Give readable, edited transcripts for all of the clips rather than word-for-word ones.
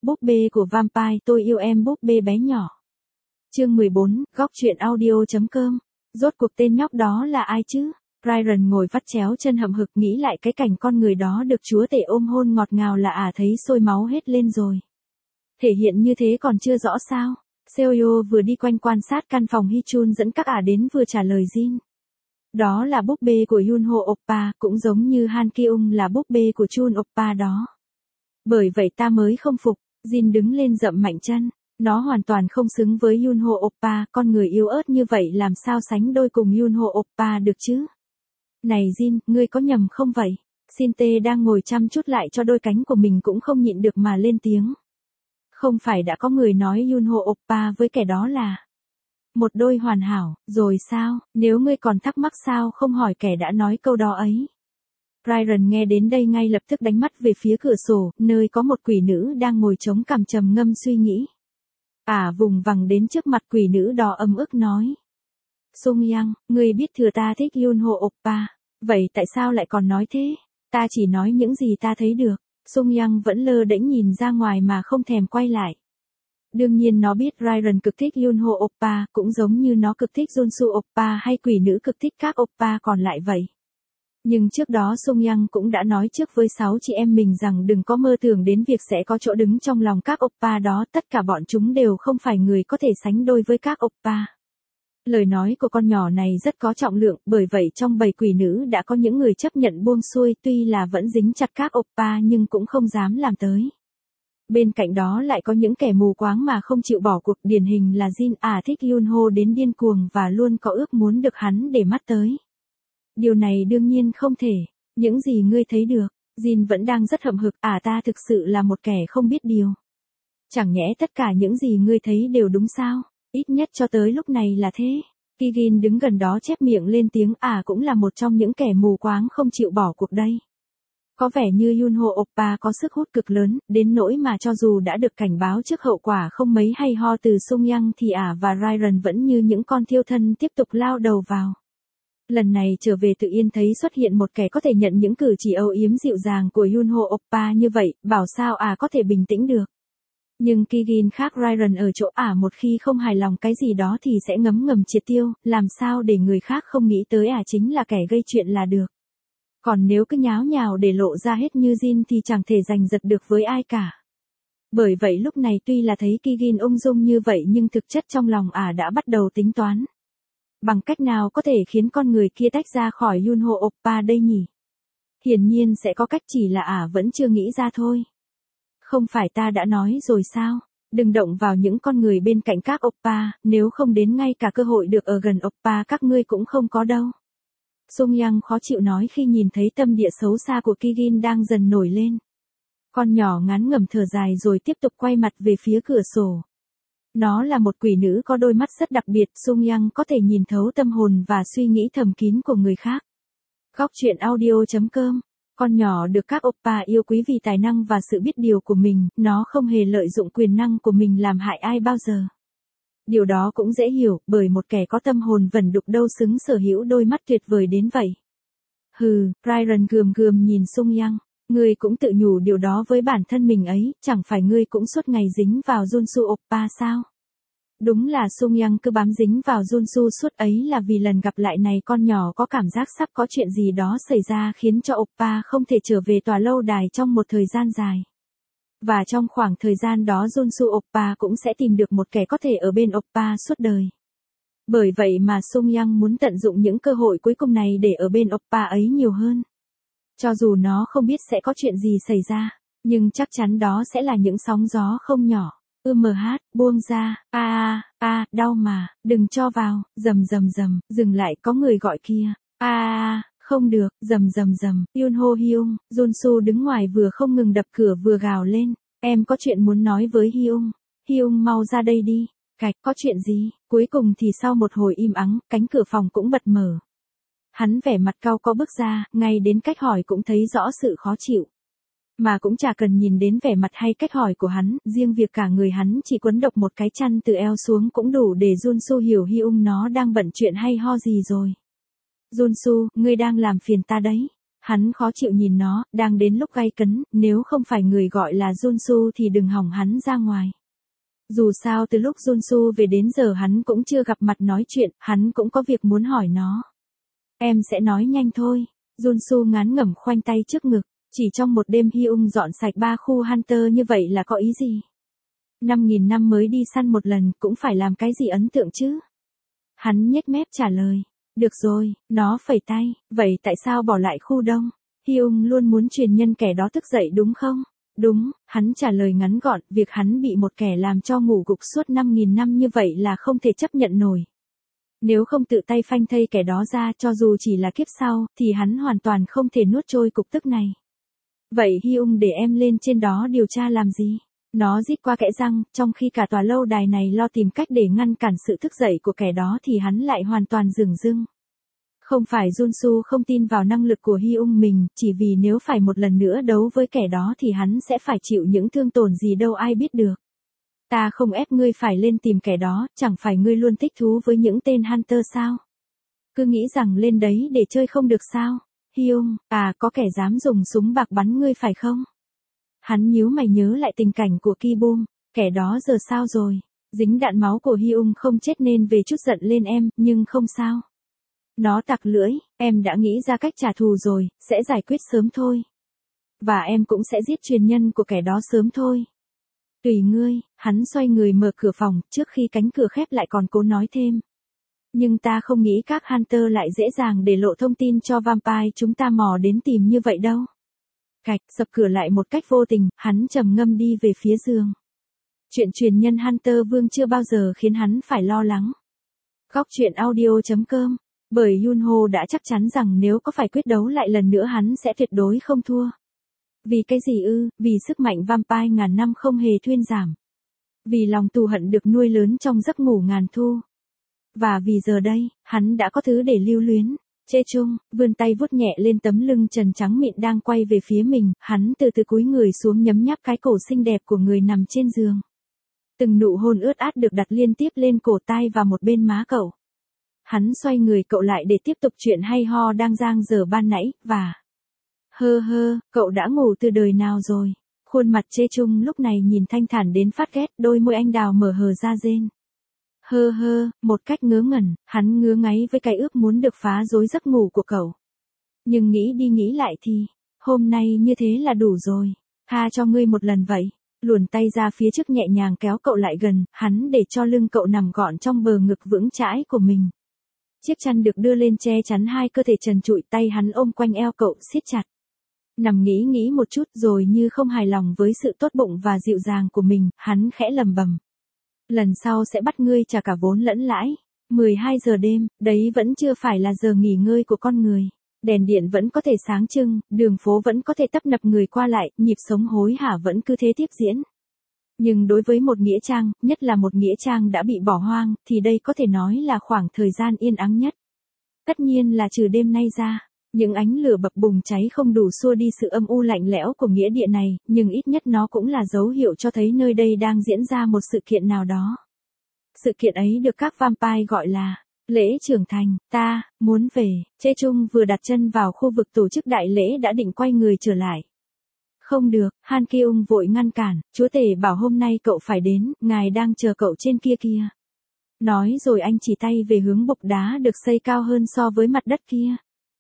Búp bê của Vampire, tôi yêu em búp bê bé nhỏ. Chương 14, góc truyện audio.com. Rốt cuộc tên nhóc đó là ai chứ? Ryan ngồi vắt chéo chân hậm hực nghĩ lại cái cảnh con người đó được chúa tể ôm hôn ngọt ngào là thấy sôi máu hết lên rồi. Thể hiện như thế còn chưa rõ sao? Seo vừa đi quanh quan sát căn phòng Hichun dẫn các đến vừa trả lời Jin. Đó là búp bê của Yunho Oppa, cũng giống như Han Kyung là búp bê của Chun Oppa đó. Bởi vậy ta mới không phục, Jin đứng lên dậm mạnh chân. Nó hoàn toàn không xứng với Yunho Oppa, con người yếu ớt như vậy làm sao sánh đôi cùng Yunho Oppa được chứ? Này Jin, ngươi có nhầm không vậy? Shin-tae đang ngồi chăm chút lại cho đôi cánh của mình cũng không nhịn được mà lên tiếng. Không phải đã có người nói Yunho Oppa với kẻ đó là một đôi hoàn hảo, rồi sao? Nếu ngươi còn thắc mắc sao không hỏi kẻ đã nói câu đó ấy? Ryan nghe đến đây ngay lập tức đánh mắt về phía cửa sổ, nơi có một quỷ nữ đang ngồi chống cằm trầm ngâm suy nghĩ. Vùng vằng đến trước mặt quỷ nữ đó ấm ức nói. Sung Yang, ngươi biết thừa ta thích Yunho Oppa, vậy tại sao lại còn nói thế? Ta chỉ nói những gì ta thấy được. Sung Yang vẫn lơ đễnh nhìn ra ngoài mà không thèm quay lại. Đương nhiên nó biết Ryan cực thích Yunho Oppa, cũng giống như nó cực thích Junsu Oppa hay quỷ nữ cực thích các Oppa còn lại vậy. Nhưng trước đó Sung Yang cũng đã nói trước với 6 chị em mình rằng đừng có mơ tưởng đến việc sẽ có chỗ đứng trong lòng các Oppa đó, tất cả bọn chúng đều không phải người có thể sánh đôi với các Oppa. Lời nói của con nhỏ này rất có trọng lượng, bởi vậy trong bầy quỷ nữ đã có những người chấp nhận buông xuôi, tuy là vẫn dính chặt các Oppa nhưng cũng không dám làm tới. Bên cạnh đó lại có những kẻ mù quáng mà không chịu bỏ cuộc, điển hình là Jin thích Yunho đến điên cuồng và luôn có ước muốn được hắn để mắt tới. Điều này đương nhiên không thể. Những gì ngươi thấy được? Jin vẫn đang rất hậm hực, ta thực sự là một kẻ không biết điều. Chẳng nhẽ tất cả những gì ngươi thấy đều đúng sao? Ít nhất cho tới lúc này là thế. Kirin đứng gần đó chép miệng lên tiếng, cũng là một trong những kẻ mù quáng không chịu bỏ cuộc đây. Có vẻ như Yunho Oppa có sức hút cực lớn, đến nỗi mà cho dù đã được cảnh báo trước hậu quả không mấy hay ho từ Sung Yang thì và Ryan vẫn như những con thiêu thân tiếp tục lao đầu vào. Lần này trở về tự yên thấy xuất hiện một kẻ có thể nhận những cử chỉ âu yếm dịu dàng của Yunho Oppa như vậy, bảo sao có thể bình tĩnh được. Nhưng Kirin khác Ryan ở chỗ một khi không hài lòng cái gì đó thì sẽ ngấm ngầm triệt tiêu, làm sao để người khác không nghĩ tới chính là kẻ gây chuyện là được. Còn nếu cứ nháo nhào để lộ ra hết như Jin thì chẳng thể giành giật được với ai cả. Bởi vậy lúc này tuy là thấy Kirin ung dung như vậy nhưng thực chất trong lòng đã bắt đầu tính toán. Bằng cách nào có thể khiến con người kia tách ra khỏi Yunho Oppa đây nhỉ? Hiển nhiên sẽ có cách, chỉ là vẫn chưa nghĩ ra thôi. Không phải ta đã nói rồi sao? Đừng động vào những con người bên cạnh các Oppa, nếu không đến ngay cả cơ hội được ở gần Oppa các ngươi cũng không có đâu. Sung Yang khó chịu nói khi nhìn thấy tâm địa xấu xa của Kirin đang dần nổi lên. Con nhỏ ngán ngẩm thở dài rồi tiếp tục quay mặt về phía cửa sổ. Nó là một quỷ nữ có đôi mắt rất đặc biệt, Sung Yang có thể nhìn thấu tâm hồn và suy nghĩ thầm kín của người khác. Góc truyện audio.com. Con nhỏ được các Oppa yêu quý vì tài năng và sự biết điều của mình, nó không hề lợi dụng quyền năng của mình làm hại ai bao giờ. Điều đó cũng dễ hiểu, bởi một kẻ có tâm hồn vẩn đục đâu xứng sở hữu đôi mắt tuyệt vời đến vậy. Ryan gườm gườm nhìn Sung Yang. Ngươi cũng tự nhủ điều đó với bản thân mình ấy, chẳng phải ngươi cũng suốt ngày dính vào Junsu Oppa sao? Đúng là Sung Yang cứ bám dính vào Junsu suốt ấy là vì lần gặp lại này con nhỏ có cảm giác sắp có chuyện gì đó xảy ra khiến cho Oppa không thể trở về tòa lâu đài trong một thời gian dài. Và trong khoảng thời gian đó Junsu Oppa cũng sẽ tìm được một kẻ có thể ở bên Oppa suốt đời. Bởi vậy mà Sung Yang muốn tận dụng những cơ hội cuối cùng này để ở bên Oppa ấy nhiều hơn. Cho dù nó không biết sẽ có chuyện gì xảy ra, nhưng chắc chắn đó sẽ là những sóng gió không nhỏ. Buông ra, đau mà, đừng cho vào, rầm, dừng lại, có người gọi kia. Không được, rầm, Yunho Hyung, Junsu đứng ngoài vừa không ngừng đập cửa vừa gào lên. Em có chuyện muốn nói với Hyung. Hyung mau ra đây đi. Có chuyện gì? Cuối cùng thì sau một hồi im ắng, cánh cửa phòng cũng bật mở. Hắn vẻ mặt cau có bước ra, ngay đến cách hỏi cũng thấy rõ sự khó chịu. Mà cũng chả cần nhìn đến vẻ mặt hay cách hỏi của hắn, riêng việc cả người hắn chỉ quấn độc một cái chăn từ eo xuống cũng đủ để Junsu hiểu Hyung nó đang bận chuyện hay ho gì rồi. Junsu, ngươi đang làm phiền ta đấy. Hắn khó chịu nhìn nó, đang đến lúc gay cấn, nếu không phải người gọi là Junsu thì đừng hỏng hắn ra ngoài. Dù sao từ lúc Junsu về đến giờ hắn cũng chưa gặp mặt nói chuyện, hắn cũng có việc muốn hỏi nó. Em sẽ nói nhanh thôi. Junsu ngán ngẩm khoanh tay trước ngực, chỉ trong một đêm Hyung dọn sạch 3 khu Hunter như vậy là có ý gì? 5.000 năm mới đi săn một lần, cũng phải làm cái gì ấn tượng chứ? Hắn nhếch mép trả lời. Được rồi, nó phẩy tay, vậy tại sao bỏ lại khu đông? Hyung luôn muốn truyền nhân kẻ đó thức dậy đúng không? Đúng, hắn trả lời ngắn gọn, việc hắn bị một kẻ làm cho ngủ gục suốt 5.000 năm như vậy là không thể chấp nhận nổi. Nếu không tự tay phanh thây kẻ đó ra cho dù chỉ là kiếp sau, thì hắn hoàn toàn không thể nuốt trôi cục tức này. Vậy Hyung để em lên trên đó điều tra làm gì? Nó rít qua kẽ răng, trong khi cả tòa lâu đài này lo tìm cách để ngăn cản sự thức dậy của kẻ đó thì hắn lại hoàn toàn dửng dưng. Không phải Junsu không tin vào năng lực của Hyung mình, chỉ vì nếu phải một lần nữa đấu với kẻ đó thì hắn sẽ phải chịu những thương tổn gì đâu ai biết được. Ta không ép ngươi phải lên tìm kẻ đó, chẳng phải ngươi luôn thích thú với những tên Hunter sao? Cứ nghĩ rằng lên đấy để chơi không được sao? Hyung, có kẻ dám dùng súng bạc bắn ngươi phải không? Hắn nhíu mày nhớ lại tình cảnh của Ki-bum, kẻ đó giờ sao rồi? Dính đạn máu của Hyung không chết nên về chút giận lên em, nhưng không sao. Nó tặc lưỡi, em đã nghĩ ra cách trả thù rồi, sẽ giải quyết sớm thôi. Và em cũng sẽ giết truyền nhân của kẻ đó sớm thôi. Tùy ngươi, hắn xoay người mở cửa phòng, trước khi cánh cửa khép lại còn cố nói thêm. Nhưng ta không nghĩ các Hunter lại dễ dàng để lộ thông tin cho vampire chúng ta mò đến tìm như vậy đâu. Cạch, sập cửa lại một cách vô tình, hắn trầm ngâm đi về phía giường. Chuyện truyền nhân Hunter Vương chưa bao giờ khiến hắn phải lo lắng. Góc truyện audio.com. Bởi Yunho đã chắc chắn rằng nếu có phải quyết đấu lại lần nữa hắn sẽ tuyệt đối không thua. Vì cái gì ư? Vì sức mạnh vampire ngàn năm không hề thuyên giảm. Vì lòng thù hận được nuôi lớn trong giấc ngủ ngàn thu. Và vì giờ đây, hắn đã có thứ để lưu luyến. Chê Chung, vươn tay vuốt nhẹ lên tấm lưng trần trắng mịn đang quay về phía mình, hắn từ từ cúi người xuống nhấm nháp cái cổ xinh đẹp của người nằm trên giường. Từng nụ hôn ướt át được đặt liên tiếp lên cổ tai và một bên má cậu. Hắn xoay người cậu lại để tiếp tục chuyện hay ho đang dang dở ban nãy, và... cậu đã ngủ từ đời nào rồi? Khuôn mặt Chê Chung lúc này nhìn thanh thản đến phát ghét, đôi môi anh đào mở hờ ra rên. Một cách ngớ ngẩn, hắn ngứa ngáy với cái ước muốn được phá rối giấc ngủ của cậu. Nhưng nghĩ đi nghĩ lại thì, hôm nay như thế là đủ rồi, tha cho ngươi một lần vậy. Luồn tay ra phía trước nhẹ nhàng kéo cậu lại gần, hắn để cho lưng cậu nằm gọn trong bờ ngực vững chãi của mình. Chiếc chăn được đưa lên che chắn hai cơ thể trần trụi, tay hắn ôm quanh eo cậu siết chặt. Nằm nghĩ một chút rồi như không hài lòng với sự tốt bụng và dịu dàng của mình, hắn khẽ lầm bầm. Lần sau sẽ bắt ngươi trả cả vốn lẫn lãi. 12 giờ đêm, đấy vẫn chưa phải là giờ nghỉ ngơi của con người. Đèn điện vẫn có thể sáng trưng, đường phố vẫn có thể tấp nập người qua lại, nhịp sống hối hả vẫn cứ thế tiếp diễn. Nhưng đối với một nghĩa trang, nhất là một nghĩa trang đã bị bỏ hoang, thì đây có thể nói là khoảng thời gian yên ắng nhất. Tất nhiên là trừ đêm nay ra, những ánh lửa bập bùng cháy không đủ xua đi sự âm u lạnh lẽo của nghĩa địa này, nhưng ít nhất nó cũng là dấu hiệu cho thấy nơi đây đang diễn ra một sự kiện nào đó. Sự kiện ấy được các vampire gọi là lễ trưởng thành. Ta muốn về. Chê Chung vừa đặt chân vào khu vực tổ chức đại lễ đã định quay người trở lại. Không được, Han Kyung vội ngăn cản, chúa tể bảo hôm nay cậu phải đến, ngài đang chờ cậu trên kia kia. Nói rồi anh chỉ tay về hướng bục đá được xây cao hơn so với mặt đất kia.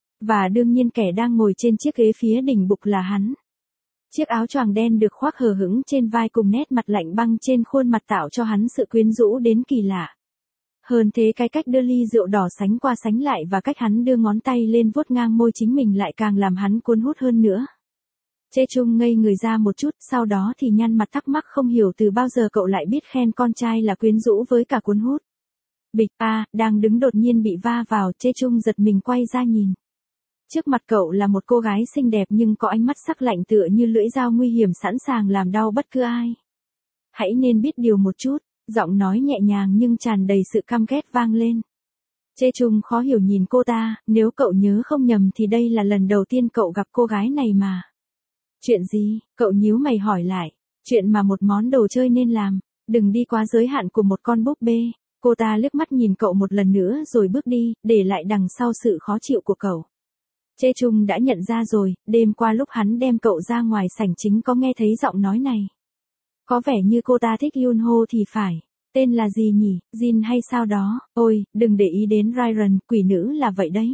Và đương nhiên kẻ đang ngồi trên chiếc ghế phía đỉnh bục là hắn. Chiếc áo choàng đen được khoác hờ hững trên vai cùng nét mặt lạnh băng trên khuôn mặt tạo cho hắn sự quyến rũ đến kỳ lạ. Hơn thế cái cách đưa ly rượu đỏ sánh qua sánh lại và cách hắn đưa ngón tay lên vuốt ngang môi chính mình lại càng làm hắn cuốn hút hơn nữa. Chê Chung ngây người ra một chút, sau đó thì nhăn mặt thắc mắc không hiểu từ bao giờ cậu lại biết khen con trai là quyến rũ với cả cuốn hút. Bịch đang đứng đột nhiên bị va vào, Chê Chung giật mình quay ra nhìn. Trước mặt cậu là một cô gái xinh đẹp nhưng có ánh mắt sắc lạnh tựa như lưỡi dao nguy hiểm sẵn sàng làm đau bất cứ ai. Hãy nên biết điều một chút, giọng nói nhẹ nhàng nhưng tràn đầy sự căm ghét vang lên. Chê Chung khó hiểu nhìn cô ta, nếu cậu nhớ không nhầm thì đây là lần đầu tiên cậu gặp cô gái này mà. Chuyện gì? Cậu nhíu mày hỏi lại. Chuyện mà một món đồ chơi nên làm, đừng đi quá giới hạn của một con búp bê. Cô ta liếc mắt nhìn cậu một lần nữa rồi bước đi, để lại đằng sau sự khó chịu của cậu. Chê Trung đã nhận ra rồi, đêm qua lúc hắn đem cậu ra ngoài sảnh chính có nghe thấy giọng nói này. Có vẻ như cô ta thích Yunho thì phải. Tên là gì nhỉ, Jin hay sao đó, ôi, đừng để ý đến Ryan, quỷ nữ là vậy đấy.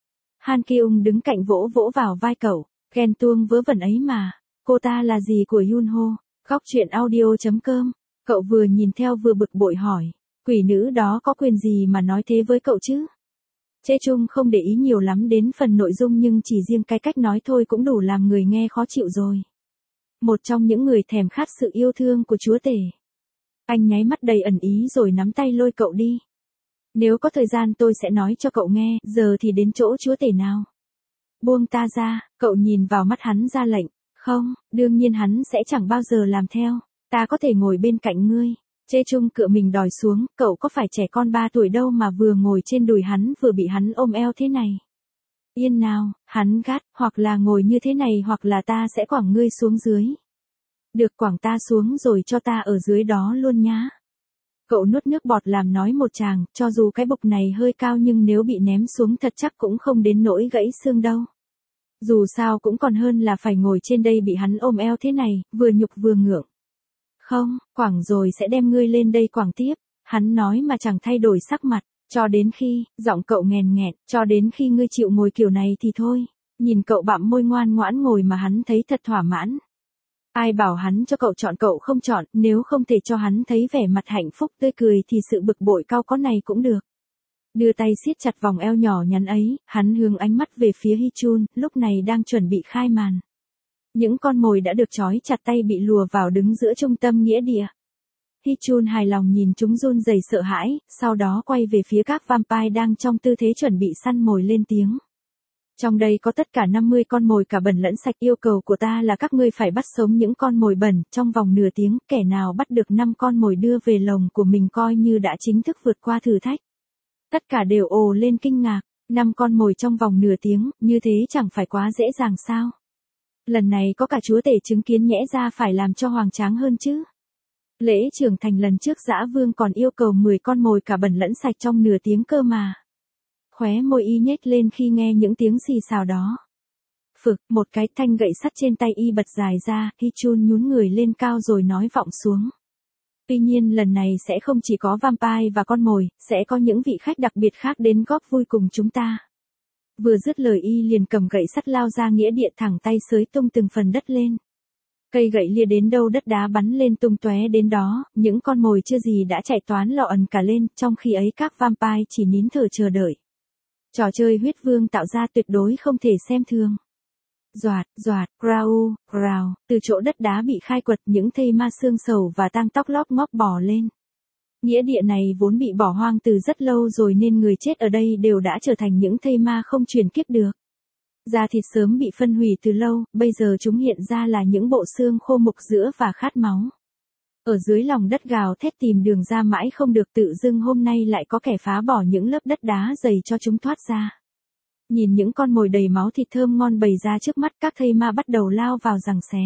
Han Kyung đứng cạnh vỗ vỗ vào vai cậu, ghen tuông vớ vẩn ấy mà, cô ta là gì của Yunho, góc chuyện audio.com, cậu vừa nhìn theo vừa bực bội hỏi, quỷ nữ đó có quyền gì mà nói thế với cậu chứ? Chê Trung không để ý nhiều lắm đến phần nội dung nhưng chỉ riêng cái cách nói thôi cũng đủ làm người nghe khó chịu rồi. Một trong những người thèm khát sự yêu thương của chúa tể. Anh nháy mắt đầy ẩn ý rồi nắm tay lôi cậu đi. Nếu có thời gian tôi sẽ nói cho cậu nghe, giờ thì đến chỗ chúa tể nào. Buông ta ra, cậu nhìn vào mắt hắn ra lệnh. Không, đương nhiên hắn sẽ chẳng bao giờ làm theo. Ta có thể ngồi bên cạnh ngươi. Chê Trung cựa mình đòi xuống, cậu có phải trẻ con 3 tuổi đâu mà vừa ngồi trên đùi hắn vừa bị hắn ôm eo thế này. Yên nào, hắn gắt, hoặc là ngồi như thế này hoặc là ta sẽ quẳng ngươi xuống dưới. Được, quẳng ta xuống rồi cho ta ở dưới đó luôn nhá. Cậu nuốt nước bọt làm nói một tràng, cho dù cái bục này hơi cao nhưng nếu bị ném xuống thật chắc cũng không đến nỗi gãy xương đâu. Dù sao cũng còn hơn là phải ngồi trên đây bị hắn ôm eo thế này, vừa nhục vừa ngượng. Không, quẳng rồi sẽ đem ngươi lên đây quẳng tiếp, hắn nói mà chẳng thay đổi sắc mặt, cho đến khi, giọng cậu nghèn nghẹn, cho đến khi ngươi chịu ngồi kiểu này thì thôi. Nhìn cậu bặm môi ngoan ngoãn ngồi mà hắn thấy thật thỏa mãn. Ai bảo hắn cho cậu chọn cậu không chọn, nếu không thể cho hắn thấy vẻ mặt hạnh phúc tươi cười thì sự bực bội cao có này cũng được. Đưa tay siết chặt vòng eo nhỏ nhắn ấy, hắn hướng ánh mắt về phía Hichun, lúc này đang chuẩn bị khai màn. Những con mồi đã được trói chặt tay bị lùa vào đứng giữa trung tâm nghĩa địa. Hichun hài lòng nhìn chúng run rẩy sợ hãi, sau đó quay về phía các vampire đang trong tư thế chuẩn bị săn mồi lên tiếng. Trong đây có tất cả 50 con mồi cả bẩn lẫn sạch, yêu cầu của ta là các ngươi phải bắt sống những con mồi bẩn, trong vòng nửa tiếng, kẻ nào bắt được 5 con mồi đưa về lồng của mình coi như đã chính thức vượt qua thử thách. Tất cả đều ồ lên kinh ngạc, 5 con mồi trong vòng nửa tiếng, như thế chẳng phải quá dễ dàng sao? Lần này có cả chúa tể chứng kiến nhẽ ra phải làm cho hoành tráng hơn chứ. Lễ trưởng thành lần trước Dã Vương còn yêu cầu 10 con mồi cả bẩn lẫn sạch trong nửa tiếng cơ mà. Khóe môi y nhếch lên khi nghe những tiếng xì xào đó. Phực, một cái thanh gậy sắt trên tay y bật dài ra, Hichun nhún người lên cao rồi nói vọng xuống. Tuy nhiên lần này sẽ không chỉ có vampire và con mồi, sẽ có những vị khách đặc biệt khác đến góp vui cùng chúng ta. Vừa dứt lời y liền cầm gậy sắt lao ra nghĩa địa thẳng tay xới tung từng phần đất lên. Cây gậy lia đến đâu đất đá bắn lên tung tóe đến đó, những con mồi chưa gì đã chạy toán lọ ẩn cả lên, trong khi ấy các vampire chỉ nín thở chờ đợi. Trò chơi huyết vương tạo ra tuyệt đối không thể xem thường. Doạt, doạt, rau, rào, từ chỗ đất đá bị khai quật những thây ma xương sầu và tang tóc lóc ngóc bò lên. Nghĩa địa này vốn bị bỏ hoang từ rất lâu rồi nên người chết ở đây đều đã trở thành những thây ma không chuyển kiếp được. Da thịt sớm bị phân hủy từ lâu, bây giờ chúng hiện ra là những bộ xương khô mục rữa và khát máu. Ở dưới lòng đất gào thét tìm đường ra mãi không được, tự dưng hôm nay lại có kẻ phá bỏ những lớp đất đá dày cho chúng thoát ra. Nhìn những con mồi đầy máu thịt thơm ngon bày ra trước mắt, các thây ma bắt đầu lao vào giằng xé.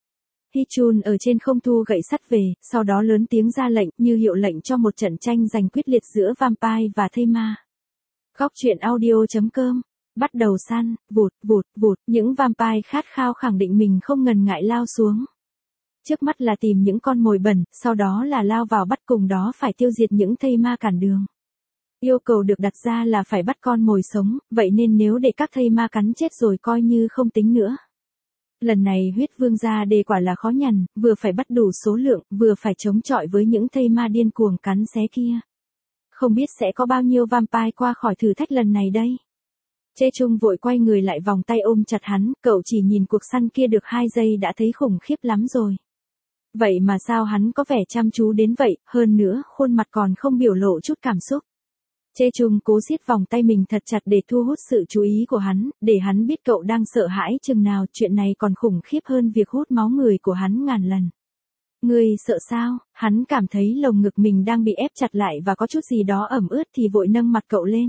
Hichun ở trên không thu gậy sắt về, sau đó lớn tiếng ra lệnh như hiệu lệnh cho một trận tranh giành quyết liệt giữa vampire và thây ma. Góc chuyện audio.com bắt đầu săn, vụt, vụt, vụt, những vampire khát khao khẳng định mình không ngần ngại lao xuống. Trước mắt là tìm những con mồi bẩn, sau đó là lao vào bắt, cùng đó phải tiêu diệt những thây ma cản đường. Yêu cầu được đặt ra là phải bắt con mồi sống, vậy nên nếu để các thây ma cắn chết rồi coi như không tính nữa. Lần này huyết vương ra đề quả là khó nhằn, vừa phải bắt đủ số lượng, vừa phải chống chọi với những thây ma điên cuồng cắn xé kia. Không biết sẽ có bao nhiêu vampire qua khỏi thử thách lần này đây. Chê Trung vội quay người lại vòng tay ôm chặt hắn, cậu chỉ nhìn cuộc săn kia được 2 giây đã thấy khủng khiếp lắm rồi. Vậy mà sao hắn có vẻ chăm chú đến vậy, hơn nữa, khuôn mặt còn không biểu lộ chút cảm xúc. Chê Trung cố siết vòng tay mình thật chặt để thu hút sự chú ý của hắn, để hắn biết cậu đang sợ hãi chừng nào, chuyện này còn khủng khiếp hơn việc hút máu người của hắn ngàn lần. Ngươi sợ sao? Hắn cảm thấy lồng ngực mình đang bị ép chặt lại và có chút gì đó ẩm ướt thì vội nâng mặt cậu lên.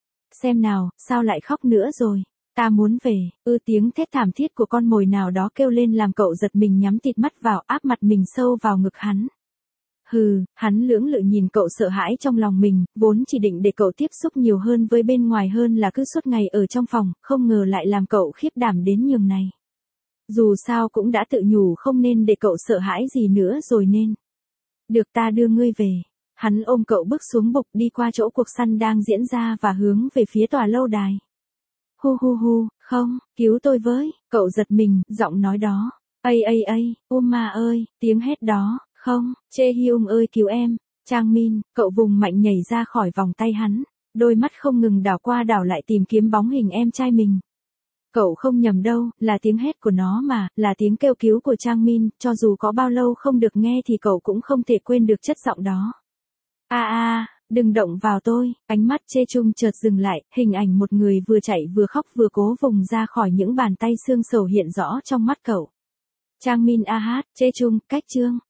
Xem nào, sao lại khóc nữa rồi? Ta muốn về, tiếng thét thảm thiết của con mồi nào đó kêu lên làm cậu giật mình nhắm tịt mắt vào, áp mặt mình sâu vào ngực hắn. Hừ, hắn lưỡng lự nhìn cậu sợ hãi trong lòng mình, vốn chỉ định để cậu tiếp xúc nhiều hơn với bên ngoài hơn là cứ suốt ngày ở trong phòng, không ngờ lại làm cậu khiếp đảm đến nhường này. Dù sao cũng đã tự nhủ không nên để cậu sợ hãi gì nữa rồi nên. Được, ta đưa ngươi về. Hắn ôm cậu bước xuống bục đi qua chỗ cuộc săn đang diễn ra và hướng về phía tòa lâu đài. Hu hu hu, không, cứu tôi với, cậu giật mình, giọng nói đó. Ây, Uma ơi, tiếng hét đó, không, Chê Hyung ơi cứu em, Chang Min, cậu vùng mạnh nhảy ra khỏi vòng tay hắn, đôi mắt không ngừng đảo qua đảo lại tìm kiếm bóng hình em trai mình. Cậu không nhầm đâu, là tiếng hét của nó mà, là tiếng kêu cứu của Chang Min, cho dù có bao lâu không được nghe thì cậu cũng không thể quên được chất giọng đó. Đừng động vào tôi, ánh mắt Chê Chung chợt dừng lại, hình ảnh một người vừa chạy vừa khóc vừa cố vùng ra khỏi những bàn tay xương sầu hiện rõ trong mắt cậu. Chang Min Chê Chung, cách chương.